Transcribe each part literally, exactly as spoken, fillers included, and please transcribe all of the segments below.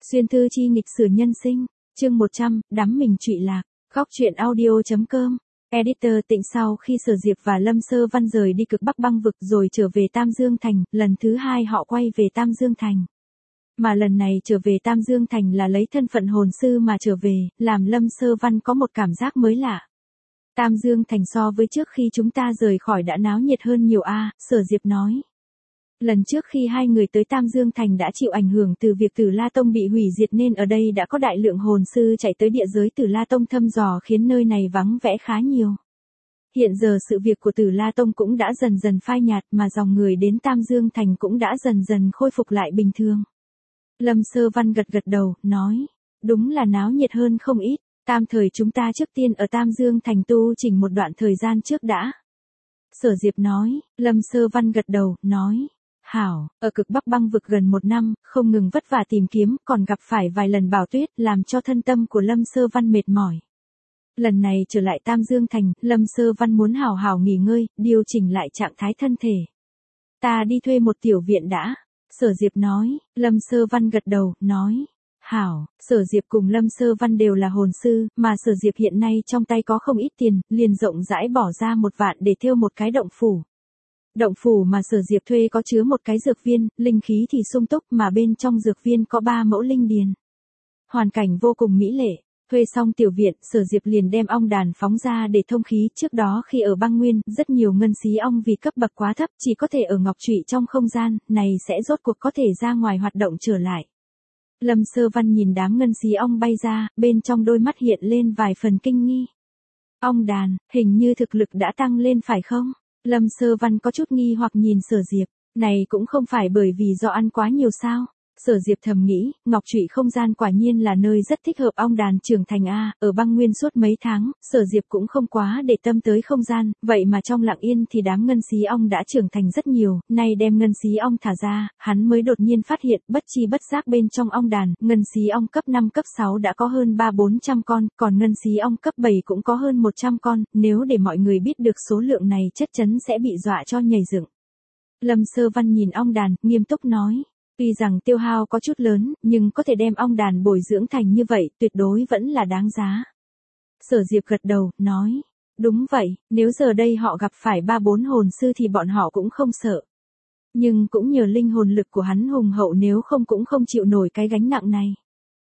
Xuyên thư chi nghịch sử nhân sinh, chương một trăm, đắm mình trụy lạc, góc truyện audio.com. Editor Tịnh sau khi Sở Diệp và Lâm Sơ Văn rời đi cực Bắc băng vực rồi trở về Tam Dương Thành, lần thứ hai họ quay về Tam Dương Thành. Mà lần này trở về Tam Dương Thành là lấy thân phận hồn sư mà trở về, làm Lâm Sơ Văn có một cảm giác mới lạ. Tam Dương Thành so với trước khi chúng ta rời khỏi đã náo nhiệt hơn nhiều a, Sở Diệp nói. Lần trước khi hai người tới Tam Dương Thành đã chịu ảnh hưởng từ việc Tử La Tông bị hủy diệt nên ở đây đã có đại lượng hồn sư chạy tới địa giới Tử La Tông thăm dò khiến nơi này vắng vẻ khá nhiều. Hiện giờ sự việc của Tử La Tông cũng đã dần dần phai nhạt mà dòng người đến Tam Dương Thành cũng đã dần dần khôi phục lại bình thường. Lâm Sơ Văn gật gật đầu, nói, đúng là náo nhiệt hơn không ít, tam thời chúng ta trước tiên ở Tam Dương Thành tu chỉnh một đoạn thời gian trước đã. Sở Diệp nói, Lâm Sơ Văn gật đầu, nói, hảo, ở cực Bắc băng vực gần một năm, không ngừng vất vả tìm kiếm, còn gặp phải vài lần bão tuyết, làm cho thân tâm của Lâm Sơ Văn mệt mỏi. Lần này trở lại Tam Dương Thành, Lâm Sơ Văn muốn hảo hảo nghỉ ngơi, điều chỉnh lại trạng thái thân thể. Ta đi thuê một tiểu viện đã. Sở Diệp nói, Lâm Sơ Văn gật đầu, nói, hảo, Sở Diệp cùng Lâm Sơ Văn đều là hồn sư, mà Sở Diệp hiện nay trong tay có không ít tiền, liền rộng rãi bỏ ra một vạn để thêu một cái động phủ. Động phủ mà Sở Diệp thuê có chứa một cái dược viên, linh khí thì sung túc mà bên trong dược viên có ba mẫu linh điền. Hoàn cảnh vô cùng mỹ lệ. Thuê xong tiểu viện, Sở Diệp liền đem ong đàn phóng ra để thông khí. Trước đó khi ở băng nguyên, rất nhiều ngân xí ong vì cấp bậc quá thấp chỉ có thể ở ngọc trụy trong không gian, này sẽ rốt cuộc có thể ra ngoài hoạt động trở lại. Lâm Sơ Văn nhìn đám ngân xí ong bay ra, bên trong đôi mắt hiện lên vài phần kinh nghi. Ong đàn, hình như thực lực đã tăng lên phải không? Lâm Sơ Văn có chút nghi hoặc nhìn Sở Diệp, này cũng không phải bởi vì do ăn quá nhiều sao? Sở Diệp thầm nghĩ, ngọc trụy không gian quả nhiên là nơi rất thích hợp ong đàn trưởng thành a, ở băng nguyên suốt mấy tháng, Sở Diệp cũng không quá để tâm tới không gian, vậy mà trong lặng yên thì đám ngân xí ong đã trưởng thành rất nhiều, nay đem ngân xí ong thả ra, hắn mới đột nhiên phát hiện, bất chi bất giác bên trong ong đàn, ngân xí ong cấp năm cấp sáu đã có hơn ba bốn trăm con, còn ngân xí ong cấp bảy cũng có hơn một trăm con, nếu để mọi người biết được số lượng này chắc chắn sẽ bị dọa cho nhảy dựng. Lâm Sơ Văn nhìn ong đàn, nghiêm túc nói. Tuy rằng tiêu hao có chút lớn, nhưng có thể đem ong đàn bồi dưỡng thành như vậy, tuyệt đối vẫn là đáng giá. Sở Diệp gật đầu, nói, đúng vậy, nếu giờ đây họ gặp phải ba bốn hồn sư thì bọn họ cũng không sợ. Nhưng cũng nhờ linh hồn lực của hắn hùng hậu nếu không cũng không chịu nổi cái gánh nặng này.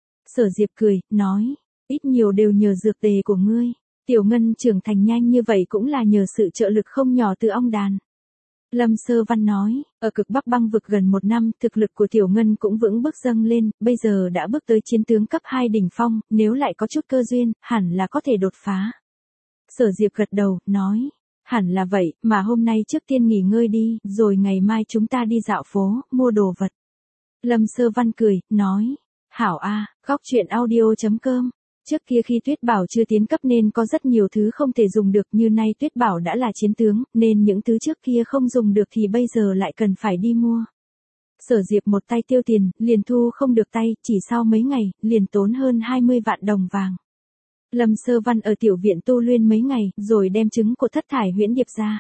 Sở Diệp cười, nói, ít nhiều đều nhờ dược tề của ngươi, Tiểu Ngân trưởng thành nhanh như vậy cũng là nhờ sự trợ lực không nhỏ từ ong đàn. Lâm Sơ Văn nói, ở cực Bắc băng vực gần một năm, thực lực của Tiểu Ngân cũng vững bước dâng lên, bây giờ đã bước tới chiến tướng cấp hai đỉnh phong, nếu lại có chút cơ duyên, hẳn là có thể đột phá. Sở Diệp gật đầu, nói, hẳn là vậy, mà hôm nay trước tiên nghỉ ngơi đi, rồi ngày mai chúng ta đi dạo phố, mua đồ vật. Lâm Sơ Văn cười, nói, hảo a, góc truyện audio.com. Trước kia khi Tuyết Bảo chưa tiến cấp nên có rất nhiều thứ không thể dùng được, như nay Tuyết Bảo đã là chiến tướng, nên những thứ trước kia không dùng được thì bây giờ lại cần phải đi mua. Sở Diệp một tay tiêu tiền, liền thu không được tay, chỉ sau mấy ngày, liền tốn hơn hai mươi vạn đồng vàng. Lâm Sơ Văn ở tiểu viện tu luyện mấy ngày, rồi đem trứng của thất thải huyễn điệp ra.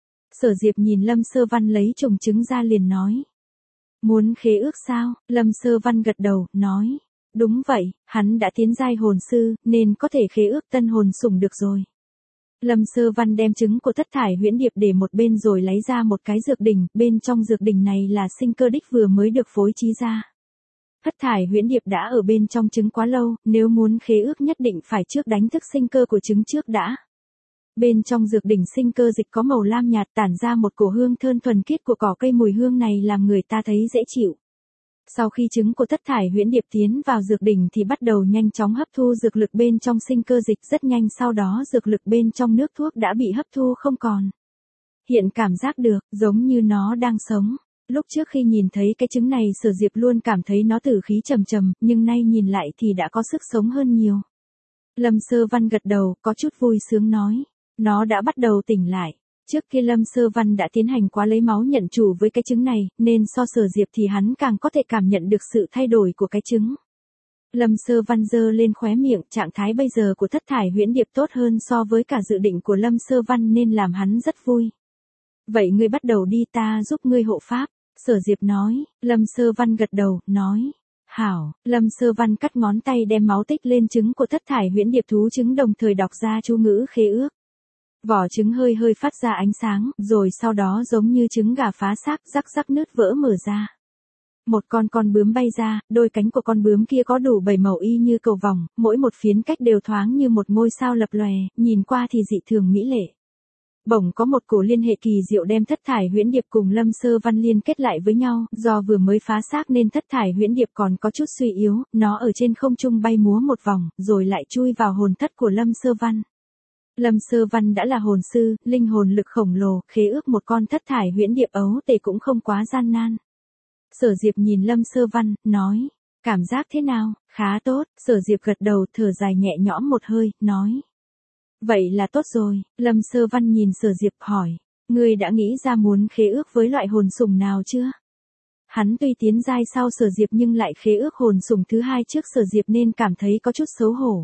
Sở Diệp nhìn Lâm Sơ Văn lấy chồng trứng ra liền nói. Muốn khế ước sao? Lâm Sơ Văn gật đầu, nói. Đúng vậy, hắn đã tiến giai hồn sư, nên có thể khế ước tân hồn sủng được rồi. Lâm Sơ Văn đem trứng của thất thải huyễn điệp để một bên rồi lấy ra một cái dược đỉnh, bên trong dược đỉnh này là sinh cơ đích vừa mới được phối trí ra. Thất thải huyễn điệp đã ở bên trong trứng quá lâu, nếu muốn khế ước nhất định phải trước đánh thức sinh cơ của trứng trước đã. Bên trong dược đỉnh sinh cơ dịch có màu lam nhạt tản ra một cổ hương thơm thuần khiết của cỏ cây, mùi hương này làm người ta thấy dễ chịu. Sau khi trứng của thất thải huyễn điệp tiến vào dược đỉnh thì bắt đầu nhanh chóng hấp thu dược lực bên trong sinh cơ dịch, rất nhanh sau đó dược lực bên trong nước thuốc đã bị hấp thu không còn. Hiện cảm giác được, giống như nó đang sống. Lúc trước khi nhìn thấy cái trứng này Sở Diệp luôn cảm thấy nó tử khí trầm trầm, nhưng nay nhìn lại thì đã có sức sống hơn nhiều. Lâm Sơ Văn gật đầu, có chút vui sướng nói, nó đã bắt đầu tỉnh lại. Trước kia Lâm Sơ Văn đã tiến hành quá lấy máu nhận chủ với cái trứng này, nên so Sở Diệp thì hắn càng có thể cảm nhận được sự thay đổi của cái trứng. Lâm Sơ Văn giơ lên khóe miệng, trạng thái bây giờ của thất thải huyễn điệp tốt hơn so với cả dự định của Lâm Sơ Văn nên làm hắn rất vui. Vậy ngươi bắt đầu đi, ta giúp ngươi hộ pháp, Sở Diệp nói. Lâm Sơ Văn gật đầu, nói. Hảo, Lâm Sơ Văn cắt ngón tay đem máu tích lên trứng của thất thải huyễn điệp thú trứng đồng thời đọc ra chú ngữ khế ước. Vỏ trứng hơi hơi phát ra ánh sáng, rồi sau đó giống như trứng gà phá xác, rắc rắc nứt vỡ mở ra. Một con con bướm bay ra, đôi cánh của con bướm kia có đủ bảy màu y như cầu vòng, mỗi một phiến cách đều thoáng như một ngôi sao lập lòe, nhìn qua thì dị thường mỹ lệ. Bỗng có một cổ liên hệ kỳ diệu đem thất thải huyễn điệp cùng Lâm Sơ Văn liên kết lại với nhau, do vừa mới phá xác nên thất thải huyễn điệp còn có chút suy yếu, nó ở trên không trung bay múa một vòng, rồi lại chui vào hồn thất của Lâm Sơ Văn. Lâm Sơ Văn đã là hồn sư, linh hồn lực khổng lồ, khế ước một con thất thải huyễn điệp ấu tề cũng không quá gian nan. Sở Diệp nhìn Lâm Sơ Văn, nói, cảm giác thế nào, khá tốt, Sở Diệp gật đầu thở dài nhẹ nhõm một hơi, nói. Vậy là tốt rồi, Lâm Sơ Văn nhìn Sở Diệp hỏi, ngươi đã nghĩ ra muốn khế ước với loại hồn sủng nào chưa? Hắn tuy tiến giai sau Sở Diệp nhưng lại khế ước hồn sủng thứ hai trước Sở Diệp nên cảm thấy có chút xấu hổ.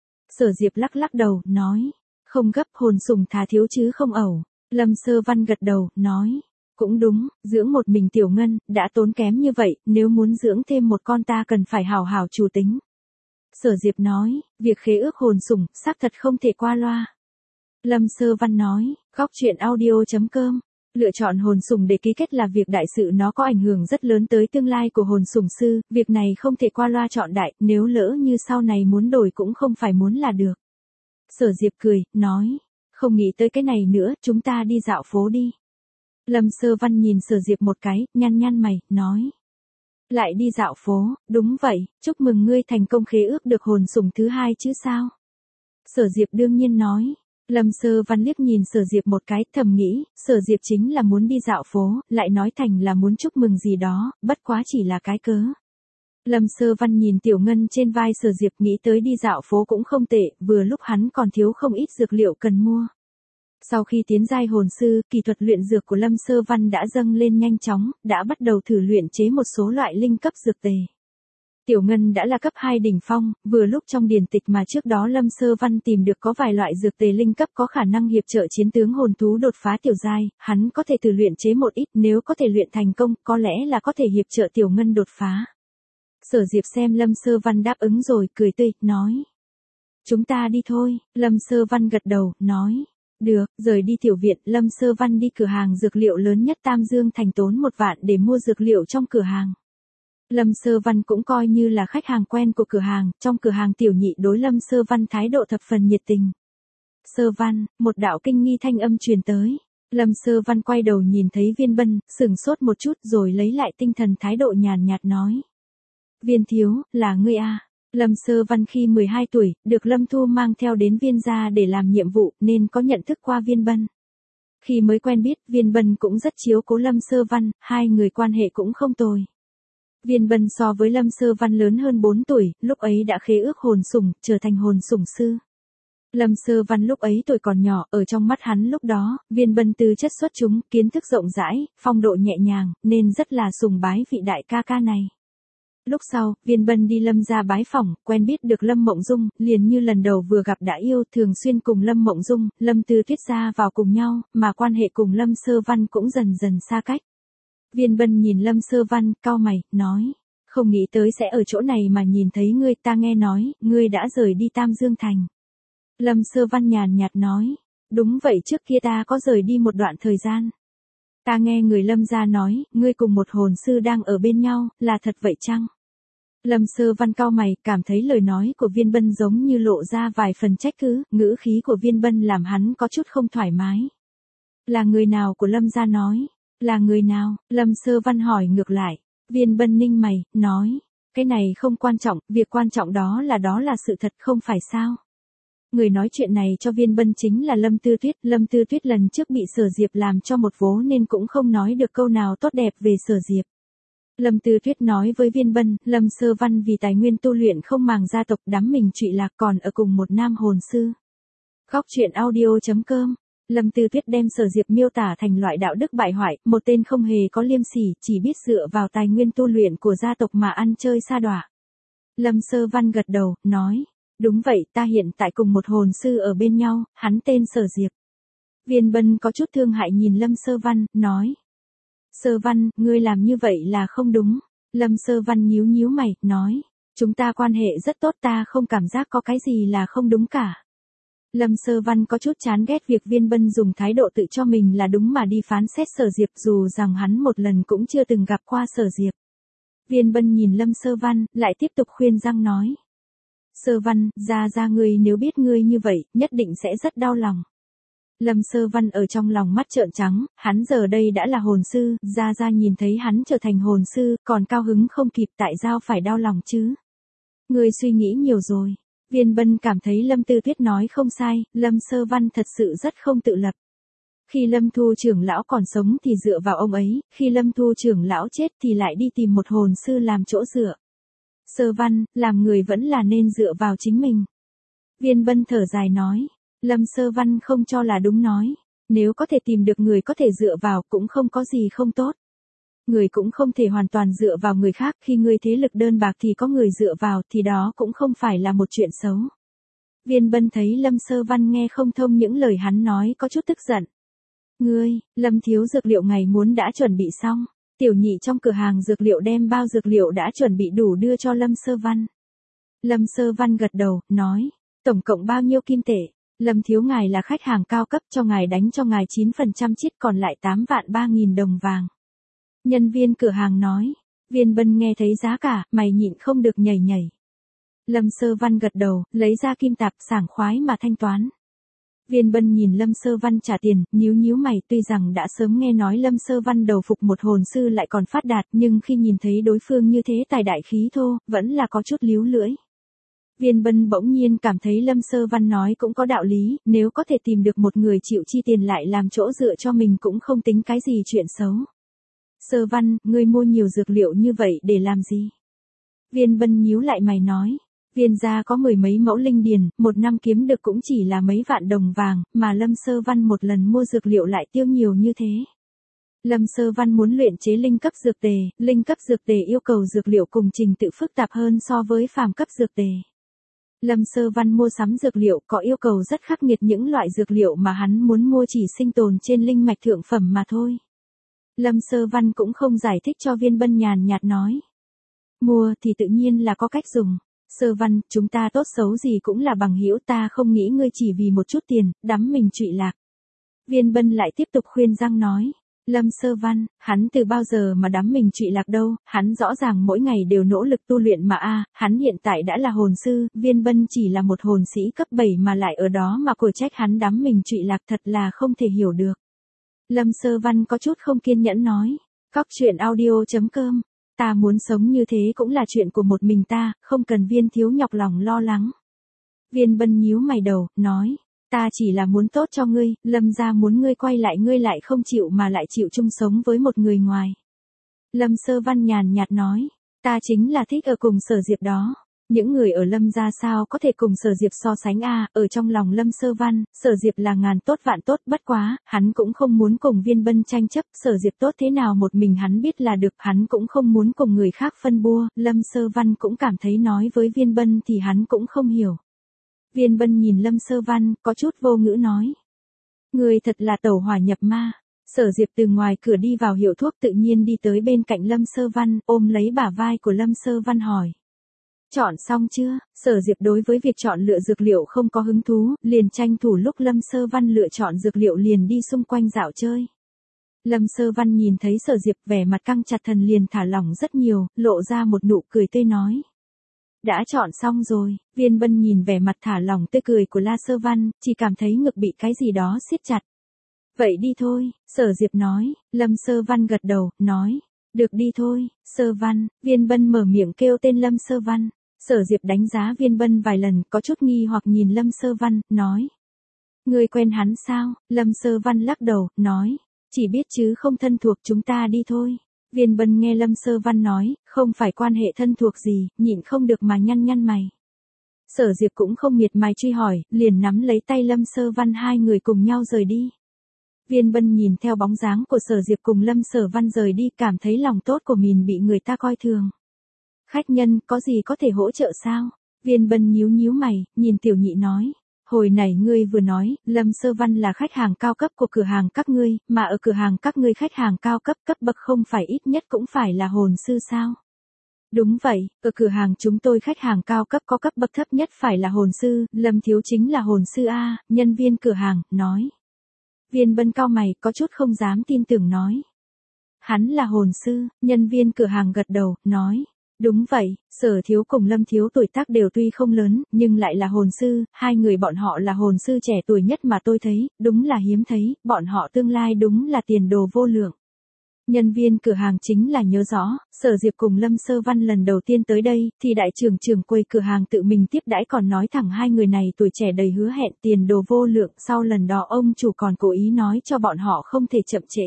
Sở Diệp lắc lắc đầu, nói, không gấp, hồn sủng thà thiếu chứ không ẩu. Lâm Sơ Văn gật đầu, nói, cũng đúng, dưỡng một mình Tiểu Ngân, đã tốn kém như vậy, nếu muốn dưỡng thêm một con ta cần phải hảo hảo chủ tính. Sở Diệp nói, việc khế ước hồn sủng, xác thật không thể qua loa. Lâm Sơ Văn nói, góc truyện audio chấm com, lựa chọn hồn sủng để ký kết là việc đại sự, nó có ảnh hưởng rất lớn tới tương lai của hồn sủng sư, việc này không thể qua loa chọn đại, nếu lỡ như sau này muốn đổi cũng không phải muốn là được. Sở Diệp cười, nói, không nghĩ tới cái này nữa, chúng ta đi dạo phố đi. Lâm Sơ Văn nhìn Sở Diệp một cái, nhăn nhăn mày, nói. Lại đi dạo phố, đúng vậy, chúc mừng ngươi thành công khế ước được hồn sủng thứ hai chứ sao? Sở Diệp đương nhiên nói. Lâm Sơ Văn liếc nhìn Sở Diệp một cái, thầm nghĩ, Sở Diệp chính là muốn đi dạo phố, lại nói thành là muốn chúc mừng gì đó, bất quá chỉ là cái cớ. Lâm Sơ Văn nhìn Tiểu Ngân trên vai Sở Diệp, nghĩ tới đi dạo phố cũng không tệ, vừa lúc hắn còn thiếu không ít dược liệu cần mua. Sau khi tiến giai hồn sư, kỳ thuật luyện dược của Lâm Sơ Văn đã dâng lên nhanh chóng, đã bắt đầu thử luyện chế một số loại linh cấp dược tề. Tiểu Ngân đã là cấp hai đỉnh phong, vừa lúc trong điển tịch mà trước đó Lâm Sơ Văn tìm được có vài loại dược tề linh cấp có khả năng hiệp trợ chiến tướng hồn thú đột phá tiểu giai, hắn có thể thử luyện chế một ít, nếu có thể luyện thành công, có lẽ là có thể hiệp trợ Tiểu Ngân đột phá. Sở Diệp xem Lâm Sơ Văn đáp ứng rồi, cười tươi, nói. Chúng ta đi thôi, Lâm Sơ Văn gật đầu, nói. Được, rời đi tiểu viện, Lâm Sơ Văn đi cửa hàng dược liệu lớn nhất Tam Dương thành tốn một vạn để mua dược liệu trong cửa hàng. Lâm Sơ Văn cũng coi như là khách hàng quen của cửa hàng, trong cửa hàng tiểu nhị đối Lâm Sơ Văn thái độ thập phần nhiệt tình. Sơ Văn, một đạo kinh nghi thanh âm truyền tới. Lâm Sơ Văn quay đầu nhìn thấy Viên Bân, sửng sốt một chút rồi lấy lại tinh thần, thái độ nhàn nhạt nói. Viên thiếu, là ngươi à? Lâm Sơ Văn khi mười hai tuổi, được Lâm Thu mang theo đến Viên gia để làm nhiệm vụ, nên có nhận thức qua Viên Bân. Khi mới quen biết, Viên Bân cũng rất chiếu cố Lâm Sơ Văn, hai người quan hệ cũng không tồi. Viên Bân so với Lâm Sơ Văn lớn hơn bốn tuổi, lúc ấy đã khế ước hồn sủng, trở thành hồn sủng sư. Lâm Sơ Văn lúc ấy tuổi còn nhỏ, ở trong mắt hắn lúc đó, Viên Bân tư chất xuất chúng, kiến thức rộng rãi, phong độ nhẹ nhàng, nên rất là sùng bái vị đại ca ca này. Lúc sau, Viên Bân đi Lâm gia bái phỏng, quen biết được Lâm Mộng Dung, liền như lần đầu vừa gặp đã yêu, thường xuyên cùng Lâm Mộng Dung, Lâm Tư Tuyết gia vào cùng nhau, mà quan hệ cùng Lâm Sơ Văn cũng dần dần xa cách. Viên Bân nhìn Lâm Sơ Văn, cau mày, nói, không nghĩ tới sẽ ở chỗ này mà nhìn thấy ngươi, ta nghe nói, ngươi đã rời đi Tam Dương Thành. Lâm Sơ Văn nhàn nhạt nói, đúng vậy, trước kia ta có rời đi một đoạn thời gian. Ta nghe người Lâm gia nói, ngươi cùng một hồn sư đang ở bên nhau, là thật vậy chăng? Lâm Sơ Văn cau mày, cảm thấy lời nói của Viên Bân giống như lộ ra vài phần trách cứ, ngữ khí của Viên Bân làm hắn có chút không thoải mái. Là người nào của Lâm gia nói? Là người nào? Lâm Sơ Văn hỏi ngược lại. Viên Bân ninh mày, nói, cái này không quan trọng, việc quan trọng đó là đó là sự thật, không phải sao? Người nói chuyện này cho Viên Bân chính là Lâm Tư Tuyết. Lâm Tư Tuyết lần trước bị Sở Diệp làm cho một vố nên cũng không nói được câu nào tốt đẹp về Sở Diệp. Lâm Tư Tuyết nói với Viên Bân, Lâm Sơ Văn vì tài nguyên tu luyện không màng gia tộc, đắm mình trụy lạc, còn ở cùng một nam hồn sư. Góc truyện audio chấm com. Lâm Tư Tuyết đem Sở Diệp miêu tả thành loại đạo đức bại hoại, một tên không hề có liêm sỉ, chỉ biết dựa vào tài nguyên tu luyện của gia tộc mà ăn chơi sa đọa. Lâm Sơ Văn gật đầu, nói, đúng vậy, ta hiện tại cùng một hồn sư ở bên nhau, hắn tên Sở Diệp. Viên Bân có chút thương hại nhìn Lâm Sơ Văn, nói, Sơ Văn, ngươi làm như vậy là không đúng. Lâm Sơ Văn nhíu nhíu mày, nói, chúng ta quan hệ rất tốt, ta không cảm giác có cái gì là không đúng cả. Lâm Sơ Văn có chút chán ghét việc Viên Bân dùng thái độ tự cho mình là đúng mà đi phán xét Sở Diệp, dù rằng hắn một lần cũng chưa từng gặp qua Sở Diệp. Viên Bân nhìn Lâm Sơ Văn, lại tiếp tục khuyên răng nói. Sơ Văn, ra ra ngươi nếu biết ngươi như vậy, nhất định sẽ rất đau lòng. Lâm Sơ Văn ở trong lòng mắt trợn trắng, hắn giờ đây đã là hồn sư, ra ra nhìn thấy hắn trở thành hồn sư, còn cao hứng không kịp, tại sao phải đau lòng chứ? Ngươi suy nghĩ nhiều rồi. Viên Bân cảm thấy Lâm Tư Tuyết nói không sai, Lâm Sơ Văn thật sự rất không tự lập. Khi Lâm Thu trưởng lão còn sống thì dựa vào ông ấy, khi Lâm Thu trưởng lão chết thì lại đi tìm một hồn sư làm chỗ dựa. Sơ Văn, làm người vẫn là nên dựa vào chính mình. Viên Bân thở dài nói. Lâm Sơ Văn không cho là đúng nói. Nếu có thể tìm được người có thể dựa vào cũng không có gì không tốt. Người cũng không thể hoàn toàn dựa vào người khác, khi người thế lực đơn bạc thì có người dựa vào thì đó cũng không phải là một chuyện xấu. Viên Bân thấy Lâm Sơ Văn nghe không thông những lời hắn nói có chút tức giận. Ngươi, Lâm thiếu dược liệu ngày muốn đã chuẩn bị xong. Tiểu nhị trong cửa hàng dược liệu đem bao dược liệu đã chuẩn bị đủ đưa cho Lâm Sơ Văn. Lâm Sơ Văn gật đầu, nói, tổng cộng bao nhiêu kim tệ? Lâm thiếu ngài là khách hàng cao cấp, cho ngài đánh cho ngài chín phần trăm chiết, còn lại tám vạn ba nghìn đồng vàng. Nhân viên cửa hàng nói. Viên Bân nghe thấy giá cả, mày nhịn không được nhảy nhảy. Lâm Sơ Văn gật đầu, lấy ra kim tạp, sảng khoái mà thanh toán. Viên Bân nhìn Lâm Sơ Văn trả tiền, nhíu nhíu mày, tuy rằng đã sớm nghe nói Lâm Sơ Văn đầu phục một hồn sư lại còn phát đạt, nhưng khi nhìn thấy đối phương như thế tài đại khí thô, vẫn là có chút líu lưỡi. Viên Bân bỗng nhiên cảm thấy Lâm Sơ Văn nói cũng có đạo lý, nếu có thể tìm được một người chịu chi tiền lại làm chỗ dựa cho mình cũng không tính cái gì chuyện xấu. Sơ Văn, ngươi mua nhiều dược liệu như vậy để làm gì? Viên Bân nhíu lại mày nói. Viên gia có mười mấy mẫu linh điền, một năm kiếm được cũng chỉ là mấy vạn đồng vàng, mà Lâm Sơ Văn một lần mua dược liệu lại tiêu nhiều như thế. Lâm Sơ Văn muốn luyện chế linh cấp dược tề, linh cấp dược tề yêu cầu dược liệu cùng trình tự phức tạp hơn so với phàm cấp dược tề. Lâm Sơ Văn mua sắm dược liệu có yêu cầu rất khắc nghiệt, những loại dược liệu mà hắn muốn mua chỉ sinh tồn trên linh mạch thượng phẩm mà thôi. Lâm Sơ Văn cũng không giải thích cho Viên Bân, nhàn nhạt nói. Mua thì tự nhiên là có cách dùng. Sơ Văn, chúng ta tốt xấu gì cũng là bằng hữu, ta không nghĩ ngươi chỉ vì một chút tiền, đắm mình trụy lạc. Viên Bân lại tiếp tục khuyên răng nói. Lâm Sơ Văn, hắn từ bao giờ mà đắm mình trụy lạc đâu, hắn rõ ràng mỗi ngày đều nỗ lực tu luyện mà a, hắn hiện tại đã là hồn sư, Viên Bân chỉ là một hồn sĩ cấp bảy mà lại ở đó mà của trách hắn đắm mình trụy lạc, thật là không thể hiểu được. Lâm Sơ Văn có chút không kiên nhẫn nói. Cóc truyện audio chấm com. Ta muốn sống như thế cũng là chuyện của một mình ta, không cần Viên thiếu nhọc lòng lo lắng. Viên Bân nhíu mày đầu, nói. Ta chỉ là muốn tốt cho ngươi, Lâm gia muốn ngươi quay lại ngươi lại không chịu mà lại chịu chung sống với một người ngoài. Lâm Sơ Văn nhàn nhạt nói. Ta chính là thích ở cùng Sở Diệp đó. Những người ở Lâm gia sao có thể cùng Sở Diệp so sánh a? Ở trong lòng Lâm Sơ Văn, Sở Diệp là ngàn tốt vạn tốt, bất quá, hắn cũng không muốn cùng Viên Bân tranh chấp, Sở Diệp tốt thế nào một mình hắn biết là được, hắn cũng không muốn cùng người khác phân bua, Lâm Sơ Văn cũng cảm thấy nói với Viên Bân thì hắn cũng không hiểu. Viên Bân nhìn Lâm Sơ Văn, có chút vô ngữ nói. Người thật là tẩu hỏa nhập ma. Sở Diệp từ ngoài cửa đi vào hiệu thuốc, tự nhiên đi tới bên cạnh Lâm Sơ Văn, ôm lấy bả vai của Lâm Sơ Văn hỏi. Chọn xong chưa? Sở Diệp đối với việc chọn lựa dược liệu không có hứng thú, liền tranh thủ lúc Lâm Sơ Văn lựa chọn dược liệu liền đi xung quanh dạo chơi. Lâm Sơ Văn nhìn thấy Sở Diệp vẻ mặt căng chặt, thần liền thả lỏng rất nhiều, lộ ra một nụ cười tươi nói. Đã chọn xong rồi. Viên Bân nhìn vẻ mặt thả lỏng tươi cười của La Sơ Văn, chỉ cảm thấy ngực bị cái gì đó siết chặt. Vậy đi thôi, Sở Diệp nói. Lâm Sơ Văn gật đầu, nói. Được đi thôi, Sơ Văn. Viên Bân mở miệng kêu tên Lâm Sơ Văn. Sở Diệp đánh giá Viên Bân vài lần, có chút nghi hoặc nhìn Lâm Sơ Văn, nói. Ngươi quen hắn sao? Lâm Sơ Văn lắc đầu, nói. Chỉ biết chứ không thân thuộc, chúng ta đi thôi. Viên Bân nghe Lâm Sơ Văn nói, không phải quan hệ thân thuộc gì, nhịn không được mà nhăn nhăn mày. Sở Diệp cũng không miệt mài truy hỏi, liền nắm lấy tay Lâm Sơ Văn, hai người cùng nhau rời đi. Viên Bân nhìn theo bóng dáng của Sở Diệp cùng Lâm Sở Văn rời đi, cảm thấy lòng tốt của mình bị người ta coi thường. Khách nhân, có gì có thể hỗ trợ sao? Viên Bân nhíu nhíu mày, nhìn tiểu nhị nói. Hồi này ngươi vừa nói, Lâm Sơ Văn là khách hàng cao cấp của cửa hàng các ngươi, mà ở cửa hàng các ngươi khách hàng cao cấp cấp bậc không phải ít nhất cũng phải là hồn sư sao? Đúng vậy, ở cửa hàng chúng tôi khách hàng cao cấp có cấp bậc thấp nhất phải là hồn sư, Lâm Thiếu chính là hồn sư A, nhân viên cửa hàng, nói. Viên Bân cau mày, có chút không dám tin tưởng nói. Hắn là hồn sư, nhân viên cửa hàng gật đầu, nói. Đúng vậy, Sở Thiếu cùng Lâm Thiếu tuổi tác đều tuy không lớn, nhưng lại là hồn sư, hai người bọn họ là hồn sư trẻ tuổi nhất mà tôi thấy, đúng là hiếm thấy, bọn họ tương lai đúng là tiền đồ vô lượng. Nhân viên cửa hàng chính là nhớ rõ, Sở Diệp cùng Lâm Sơ Văn lần đầu tiên tới đây, thì đại trưởng trưởng quầy cửa hàng tự mình tiếp đãi còn nói thẳng hai người này tuổi trẻ đầy hứa hẹn tiền đồ vô lượng, sau lần đó ông chủ còn cố ý nói cho bọn họ không thể chậm trễ.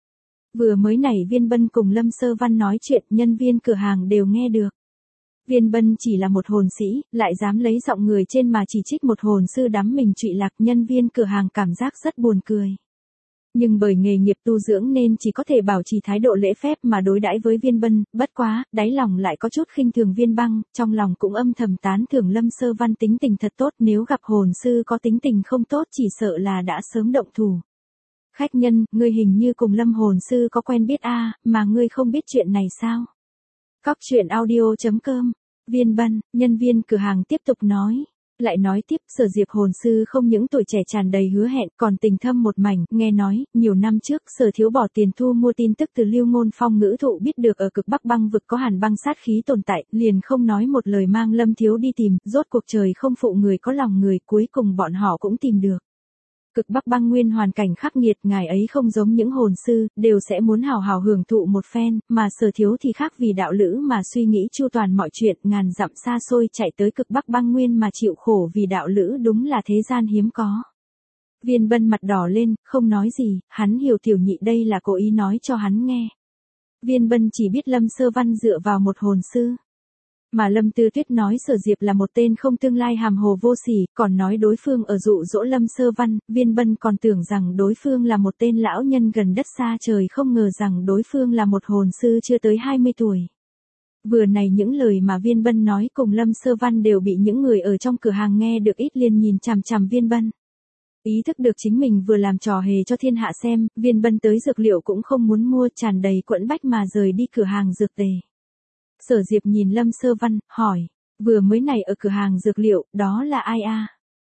Vừa mới nãy Viên Bân cùng Lâm Sơ Văn nói chuyện, nhân viên cửa hàng đều nghe được. Viên Bân chỉ là một hồn sĩ, lại dám lấy giọng người trên mà chỉ trích một hồn sư đắm mình trụy lạc, nhân viên cửa hàng cảm giác rất buồn cười. Nhưng bởi nghề nghiệp tu dưỡng nên chỉ có thể bảo trì thái độ lễ phép mà đối đãi với Viên Bân, bất quá, đáy lòng lại có chút khinh thường Viên Băng, trong lòng cũng âm thầm tán thưởng Lâm Sơ Văn tính tình thật tốt, nếu gặp hồn sư có tính tình không tốt chỉ sợ là đã sớm động thủ. Khách nhân, ngươi hình như cùng Lâm hồn sư có quen biết a, mà ngươi không biết chuyện này sao? Cóc truyện audio chấm com. Viên Bân, nhân viên cửa hàng tiếp tục nói. Lại nói tiếp, Sở Diệp hồn sư không những tuổi trẻ tràn đầy hứa hẹn, còn tình thâm một mảnh, nghe nói, nhiều năm trước, Sở Thiếu bỏ tiền thu mua tin tức từ Lưu Ngôn Phong ngữ thụ biết được ở cực Bắc băng vực có hàn băng sát khí tồn tại, liền không nói một lời mang Lâm Thiếu đi tìm, rốt cuộc trời không phụ người có lòng người, cuối cùng bọn họ cũng tìm được. Cực Bắc băng nguyên hoàn cảnh khắc nghiệt, ngài ấy không giống những hồn sư, đều sẽ muốn hào hào hưởng thụ một phen, mà Sở Thiếu thì khác vì đạo lữ mà suy nghĩ chu toàn mọi chuyện, ngàn dặm xa xôi chạy tới Cực Bắc băng nguyên mà chịu khổ vì đạo lữ đúng là thế gian hiếm có. Viên Bân mặt đỏ lên, không nói gì, hắn hiểu Tiểu Nhị đây là cố ý nói cho hắn nghe. Viên Bân chỉ biết Lâm Sơ Văn dựa vào một hồn sư. Mà Lâm Tư Tuyết nói Sở Diệp là một tên không tương lai hàm hồ vô sỉ, còn nói đối phương ở dụ dỗ Lâm Sơ Văn, Viên Bân còn tưởng rằng đối phương là một tên lão nhân gần đất xa trời, không ngờ rằng đối phương là một hồn sư chưa tới hai mươi tuổi. Vừa này những lời mà Viên Bân nói cùng Lâm Sơ Văn đều bị những người ở trong cửa hàng nghe được, ít liền nhìn chằm chằm Viên Bân. Ý thức được chính mình vừa làm trò hề cho thiên hạ xem, Viên Bân tới dược liệu cũng không muốn mua, tràn đầy quẫn bách mà rời đi cửa hàng dược tề. Sở Diệp nhìn Lâm Sơ Văn, hỏi, vừa mới này ở cửa hàng dược liệu, đó là ai a?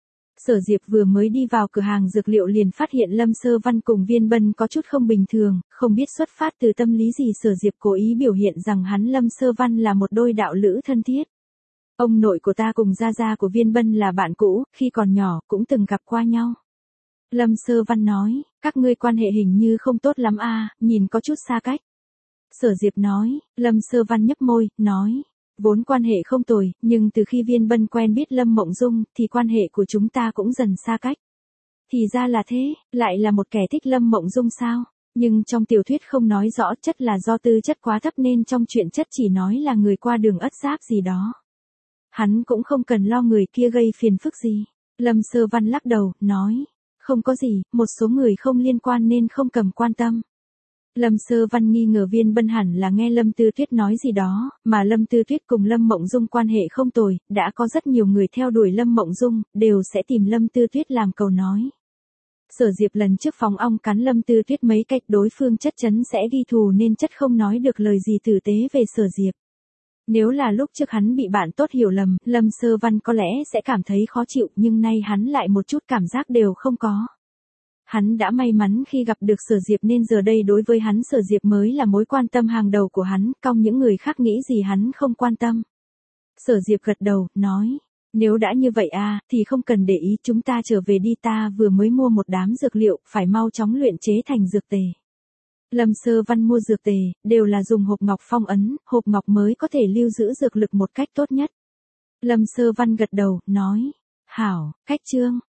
Sở Diệp vừa mới đi vào cửa hàng dược liệu liền phát hiện Lâm Sơ Văn cùng Viên Bân có chút không bình thường, không biết xuất phát từ tâm lý gì Sở Diệp cố ý biểu hiện rằng hắn Lâm Sơ Văn là một đôi đạo lữ thân thiết. Ông nội của ta cùng gia gia của Viên Bân là bạn cũ, khi còn nhỏ cũng từng gặp qua nhau. Lâm Sơ Văn nói, các ngươi quan hệ hình như không tốt lắm a, nhìn có chút xa cách. Sở Diệp nói, Lâm Sơ Văn nhấp môi, nói, vốn quan hệ không tồi, nhưng từ khi Viên Bân quen biết Lâm Mộng Dung, thì quan hệ của chúng ta cũng dần xa cách. Thì ra là thế, lại là một kẻ thích Lâm Mộng Dung sao? Nhưng trong tiểu thuyết không nói rõ, chất là do tư chất quá thấp nên trong truyện chất chỉ nói là người qua đường ất giáp gì đó. Hắn cũng không cần lo người kia gây phiền phức gì. Lâm Sơ Văn lắc đầu, nói, không có gì, một số người không liên quan nên không cầm quan tâm. Lâm Sơ Văn nghi ngờ Viên Bân hẳn là nghe Lâm Tư Tuyết nói gì đó, mà Lâm Tư Tuyết cùng Lâm Mộng Dung quan hệ không tồi, đã có rất nhiều người theo đuổi Lâm Mộng Dung, đều sẽ tìm Lâm Tư Tuyết làm cầu nói. Sở Diệp lần trước phóng ong cắn Lâm Tư Tuyết mấy cách, đối phương chất chấn sẽ ghi thù nên chất không nói được lời gì tử tế về Sở Diệp. Nếu là lúc trước hắn bị bạn tốt hiểu lầm, Lâm Sơ Văn có lẽ sẽ cảm thấy khó chịu, nhưng nay hắn lại một chút cảm giác đều không có. Hắn đã may mắn khi gặp được Sở Diệp nên giờ đây đối với hắn Sở Diệp mới là mối quan tâm hàng đầu của hắn, cong những người khác nghĩ gì hắn không quan tâm. Sở Diệp gật đầu, nói, nếu đã như vậy à, thì không cần để ý, chúng ta trở về đi, ta vừa mới mua một đám dược liệu, phải mau chóng luyện chế thành dược tề. Lâm Sơ Văn mua dược tề, đều là dùng hộp ngọc phong ấn, hộp ngọc mới có thể lưu giữ dược lực một cách tốt nhất. Lâm Sơ Văn gật đầu, nói, hảo, cách chương.